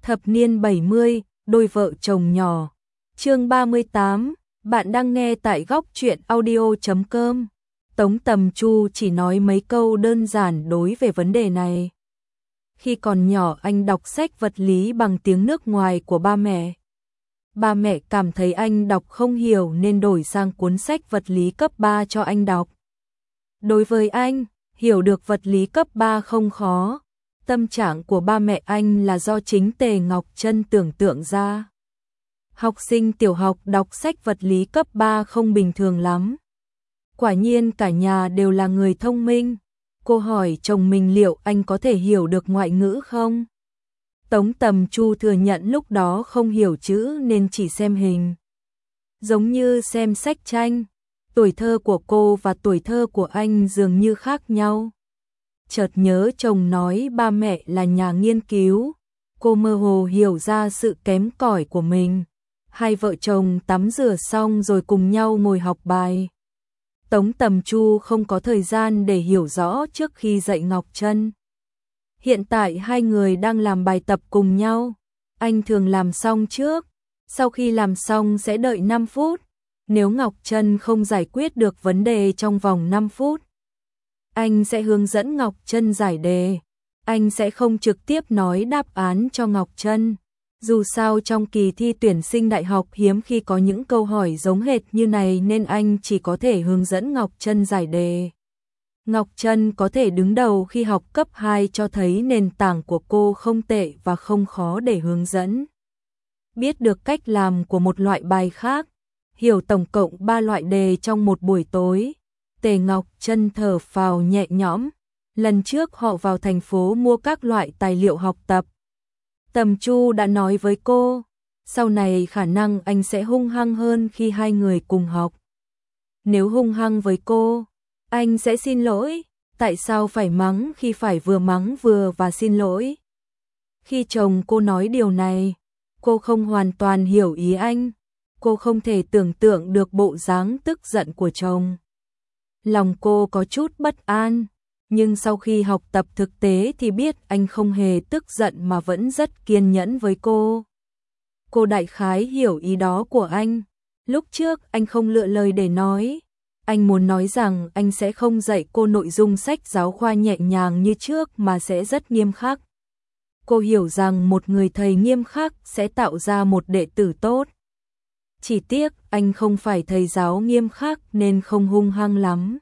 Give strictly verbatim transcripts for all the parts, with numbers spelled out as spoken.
Thập niên bảy mươi, đôi vợ chồng nhỏ. Chương ba mươi tám, bạn đang nghe tại góc truyện audio chấm com. Tống Tầm Chu chỉ nói mấy câu đơn giản đối về vấn đề này. Khi còn nhỏ anh đọc sách vật lý bằng tiếng nước ngoài của ba mẹ. Ba mẹ cảm thấy anh đọc không hiểu nên đổi sang cuốn sách vật lý cấp ba cho anh đọc. Đối với anh, hiểu được vật lý cấp ba không khó. Tâm trạng của ba mẹ anh là do chính Tề Ngọc Trân tưởng tượng ra. Học sinh tiểu học đọc sách vật lý cấp ba không bình thường lắm. Quả nhiên cả nhà đều là người thông minh. Cô hỏi chồng mình liệu anh có thể hiểu được ngoại ngữ không? Tống Tầm Chu thừa nhận lúc đó không hiểu chữ nên chỉ xem hình. Giống như xem sách tranh. Tuổi thơ của cô và tuổi thơ của anh dường như khác nhau. Chợt nhớ chồng nói ba mẹ là nhà nghiên cứu, cô mơ hồ hiểu ra sự kém cỏi của mình. Hai vợ chồng tắm rửa xong rồi cùng nhau ngồi học bài. Tống Tầm Chu không có thời gian để hiểu rõ trước khi dạy Ngọc Trân. Hiện tại hai người đang làm bài tập cùng nhau. Anh thường làm xong trước, sau khi làm xong sẽ đợi năm phút. Nếu Ngọc Trân không giải quyết được vấn đề trong vòng năm phút, anh sẽ hướng dẫn Ngọc Trân giải đề. Anh sẽ không trực tiếp nói đáp án cho Ngọc Trân. Dù sao trong kỳ thi tuyển sinh đại học hiếm khi có những câu hỏi giống hệt như này nên anh chỉ có thể hướng dẫn Ngọc Trân giải đề. Ngọc Trân có thể đứng đầu khi học cấp hai cho thấy nền tảng của cô không tệ và không khó để hướng dẫn. Biết được cách làm của một loại bài khác, hiểu tổng cộng ba loại đề trong một buổi tối. Tề Ngọc Trân thở phào nhẹ nhõm. Lần trước họ vào thành phố mua các loại tài liệu học tập. Tầm Chu đã nói với cô, sau này khả năng anh sẽ hung hăng hơn khi hai người cùng học. Nếu hung hăng với cô, anh sẽ xin lỗi. Tại sao phải mắng khi phải vừa mắng vừa và xin lỗi? Khi chồng cô nói điều này, cô không hoàn toàn hiểu ý anh. Cô không thể tưởng tượng được bộ dáng tức giận của chồng. Lòng cô có chút bất an, nhưng sau khi học tập thực tế thì biết anh không hề tức giận mà vẫn rất kiên nhẫn với cô. Cô đại khái hiểu ý đó của anh. Lúc trước anh không lựa lời để nói. Anh muốn nói rằng anh sẽ không dạy cô nội dung sách giáo khoa nhẹ nhàng như trước mà sẽ rất nghiêm khắc. Cô hiểu rằng một người thầy nghiêm khắc sẽ tạo ra một đệ tử tốt. Chỉ tiếc anh không phải thầy giáo nghiêm khắc nên không hung hăng lắm.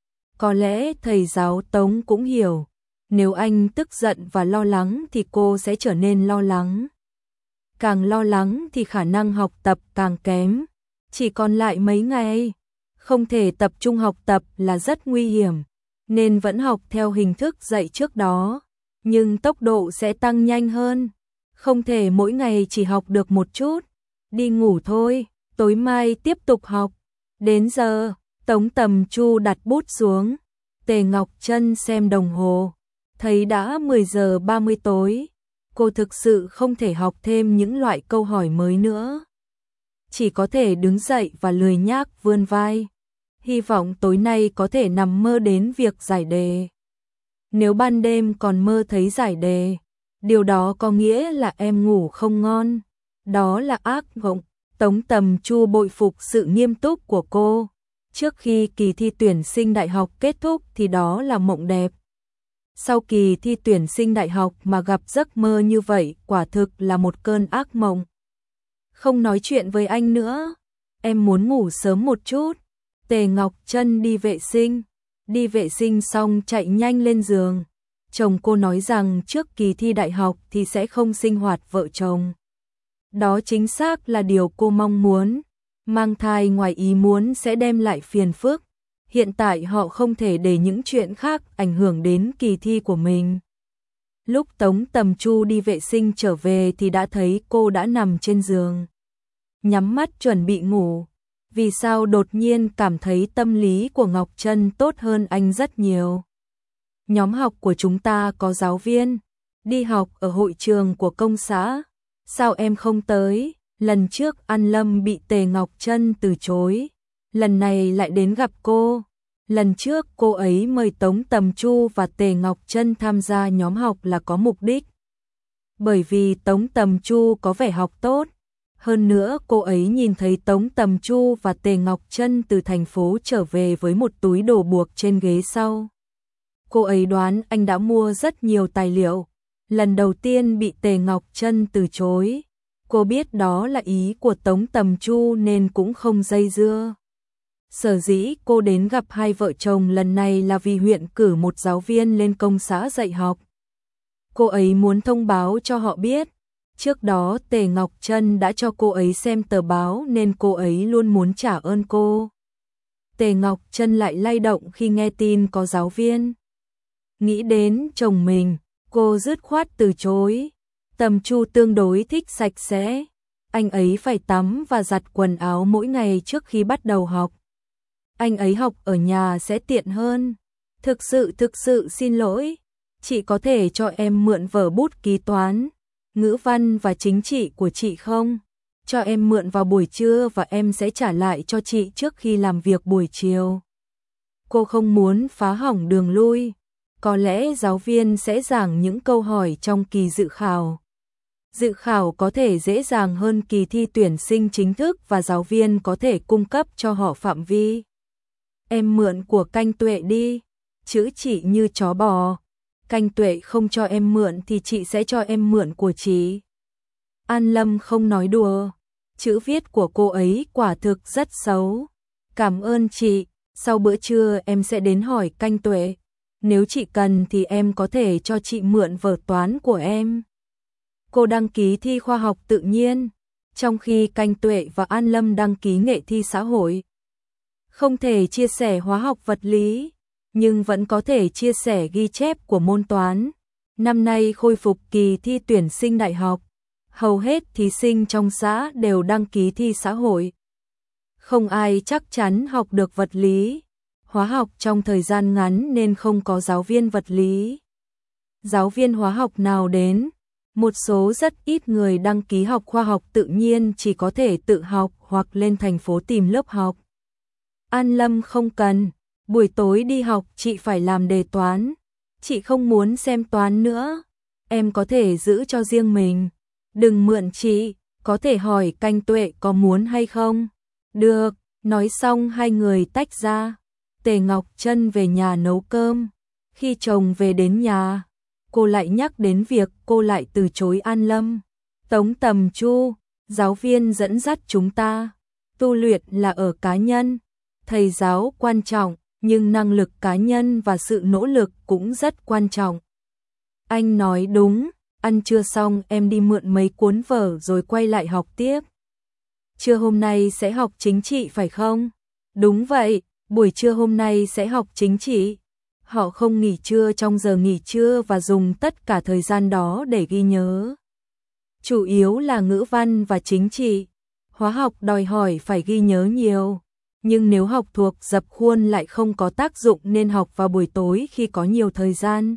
Có lẽ thầy giáo Tống cũng hiểu, nếu anh tức giận và lo lắng thì cô sẽ trở nên lo lắng. Càng lo lắng thì khả năng học tập càng kém. Chỉ còn lại mấy ngày, không thể tập trung học tập là rất nguy hiểm, nên vẫn học theo hình thức dạy trước đó, nhưng tốc độ sẽ tăng nhanh hơn. Không thể mỗi ngày chỉ học được một chút. Đi ngủ thôi, tối mai tiếp tục học. Đến giờ, Tống Tầm Chu đặt bút xuống. Tề Ngọc Trân xem đồng hồ, thấy đã mười giờ ba mươi tối. Cô thực sự không thể học thêm những loại câu hỏi mới nữa. Chỉ có thể đứng dậy và lười nhác vươn vai. Hy vọng tối nay có thể nằm mơ đến việc giải đề. Nếu ban đêm còn mơ thấy giải đề, điều đó có nghĩa là em ngủ không ngon. Đó là ác mộng. Tống Tầm Chu bội phục sự nghiêm túc của cô. Trước khi kỳ thi tuyển sinh đại học kết thúc thì đó là mộng đẹp. Sau kỳ thi tuyển sinh đại học mà gặp giấc mơ như vậy quả thực là một cơn ác mộng. Không nói chuyện với anh nữa. Em muốn ngủ sớm một chút. Tề Ngọc Trân đi vệ sinh. Đi vệ sinh xong chạy nhanh lên giường. Chồng cô nói rằng trước kỳ thi đại học thì sẽ không sinh hoạt vợ chồng. Đó chính xác là điều cô mong muốn. Mang thai ngoài ý muốn sẽ đem lại phiền phức. Hiện tại họ không thể để những chuyện khác ảnh hưởng đến kỳ thi của mình. Lúc Tống Tầm Chu đi vệ sinh trở về thì đã thấy cô đã nằm trên giường, nhắm mắt chuẩn bị ngủ. Vì sao đột nhiên cảm thấy tâm lý của Ngọc Trân tốt hơn anh rất nhiều? Nhóm học của chúng ta có giáo viên đi học ở hội trường của công xã. Sao em không tới? Lần trước An Lâm bị Tề Ngọc Trân từ chối, lần này lại đến gặp cô. Lần trước cô ấy mời Tống Tầm Chu và Tề Ngọc Trân tham gia nhóm học là có mục đích. bởi vì Tống Tầm Chu có vẻ học tốt. Hơn nữa cô ấy nhìn thấy Tống Tầm Chu và Tề Ngọc Trân từ thành phố trở về với một túi đồ buộc trên ghế sau. Cô ấy đoán anh đã mua rất nhiều tài liệu. Lần đầu tiên bị Tề Ngọc Trân từ chối. Cô biết đó là ý của Tống Tầm Chu nên cũng không dây dưa. Sở dĩ cô đến gặp hai vợ chồng lần này là vì huyện cử một giáo viên lên công xã dạy học. Cô ấy muốn thông báo cho họ biết. Trước đó Tề Ngọc Trân đã cho cô ấy xem tờ báo nên cô ấy luôn muốn trả ơn cô. Tề Ngọc Trân lại lay động khi nghe tin có giáo viên. Nghĩ đến chồng mình, cô dứt khoát từ chối. Tầm Chu tương đối thích sạch sẽ. Anh ấy phải tắm và giặt quần áo mỗi ngày trước khi bắt đầu học. Anh ấy học ở nhà sẽ tiện hơn. Thực sự thực sự xin lỗi. Chị có thể cho em mượn vở bút ký toán, ngữ văn và chính trị của chị không? Cho em mượn vào buổi trưa và em sẽ trả lại cho chị trước khi làm việc buổi chiều. Cô không muốn phá hỏng đường lui. Có lẽ giáo viên sẽ giảng những câu hỏi trong kỳ dự khảo. Dự khảo có thể dễ dàng hơn kỳ thi tuyển sinh chính thức và giáo viên có thể cung cấp cho họ phạm vi. Em mượn của Canh Tuệ đi. Chữ chị như chó bò. Canh Tuệ không cho em mượn thì chị sẽ cho em mượn của chị. An Lâm không nói đùa. Chữ viết của cô ấy quả thực rất xấu. Cảm ơn chị. Sau bữa trưa em sẽ đến hỏi Canh Tuệ. Nếu chị cần thì em có thể cho chị mượn vở toán của em. Cô đăng ký thi khoa học tự nhiên, trong khi Canh Tuệ và An Lâm đăng ký nghệ thi xã hội. Không thể chia sẻ hóa học vật lý, nhưng vẫn có thể chia sẻ ghi chép của môn toán. Năm nay khôi phục kỳ thi tuyển sinh đại học, hầu hết thí sinh trong xã đều đăng ký thi xã hội. Không ai chắc chắn học được vật lý, hóa học trong thời gian ngắn nên không có giáo viên vật lý. Giáo viên hóa học nào đến? Một số rất ít người đăng ký học khoa học tự nhiên chỉ có thể tự học hoặc lên thành phố tìm lớp học. An Lâm không cần, buổi tối đi học chị phải làm đề toán. Chị không muốn xem toán nữa, em có thể giữ cho riêng mình. Đừng mượn chị, có thể hỏi Canh Tuệ có muốn hay không. Được, nói xong hai người tách ra. Tề Ngọc Trân về nhà nấu cơm. Khi chồng về đến nhà, cô lại nhắc đến việc cô lại từ chối An Lâm. Tống Tầm Chu, giáo viên dẫn dắt chúng ta. Tu luyện là ở cá nhân. Thầy giáo quan trọng, nhưng năng lực cá nhân và sự nỗ lực cũng rất quan trọng. Anh nói đúng, ăn trưa xong em đi mượn mấy cuốn vở rồi quay lại học tiếp. Trưa hôm nay sẽ học chính trị phải không? Đúng vậy, buổi trưa hôm nay sẽ học chính trị. Họ không nghỉ trưa trong giờ nghỉ trưa và dùng tất cả thời gian đó để ghi nhớ. Chủ yếu là ngữ văn và chính trị. Hóa học đòi hỏi phải ghi nhớ nhiều. Nhưng nếu học thuộc dập khuôn lại không có tác dụng nên học vào buổi tối khi có nhiều thời gian.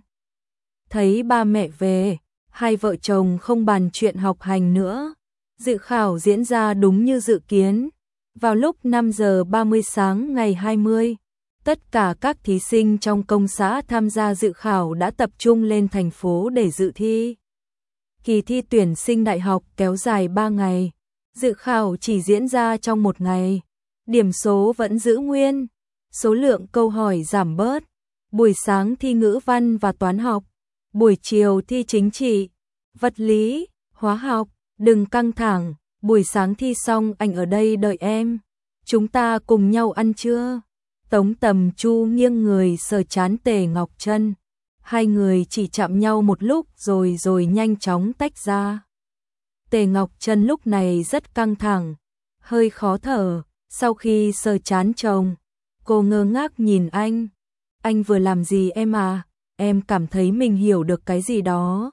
Thấy ba mẹ về, hai vợ chồng không bàn chuyện học hành nữa. Dự khảo diễn ra đúng như dự kiến. Vào lúc năm giờ ba mươi sáng ngày hai mươi, tất cả các thí sinh trong công xã tham gia dự khảo đã tập trung lên thành phố để dự thi. Kỳ thi tuyển sinh đại học kéo dài ba ngày, dự khảo chỉ diễn ra trong một ngày. Điểm số vẫn giữ nguyên, số lượng câu hỏi giảm bớt. Buổi sáng thi ngữ văn và toán học, buổi chiều thi chính trị, vật lý, hóa học. Đừng căng thẳng, buổi sáng thi xong anh ở đây đợi em. Chúng ta cùng nhau ăn trưa. Tống Tầm Chu nghiêng người sờ trán Tề Ngọc Trân. Hai người chỉ chạm nhau một lúc rồi rồi nhanh chóng tách ra. Tề Ngọc Trân lúc này rất căng thẳng, hơi khó thở. Sau khi sờ trán chồng, cô ngơ ngác nhìn anh. Anh vừa làm gì em à? Em cảm thấy mình hiểu được cái gì đó.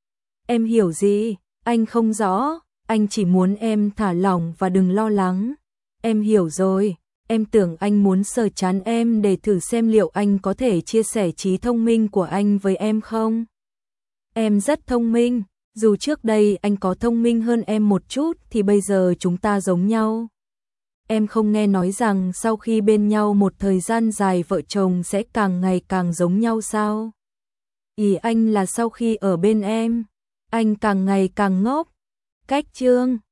Em hiểu gì? Anh không rõ, anh chỉ muốn em thả lỏng và đừng lo lắng. Em hiểu rồi, em tưởng anh muốn sờ trán em để thử xem liệu anh có thể chia sẻ trí thông minh của anh với em không? Em rất thông minh, dù trước đây anh có thông minh hơn em một chút thì bây giờ chúng ta giống nhau. Em không nghe nói rằng sau khi bên nhau một thời gian dài vợ chồng sẽ càng ngày càng giống nhau sao? Ý anh là sau khi ở bên em, Anh càng ngày càng ngốc. Cách chương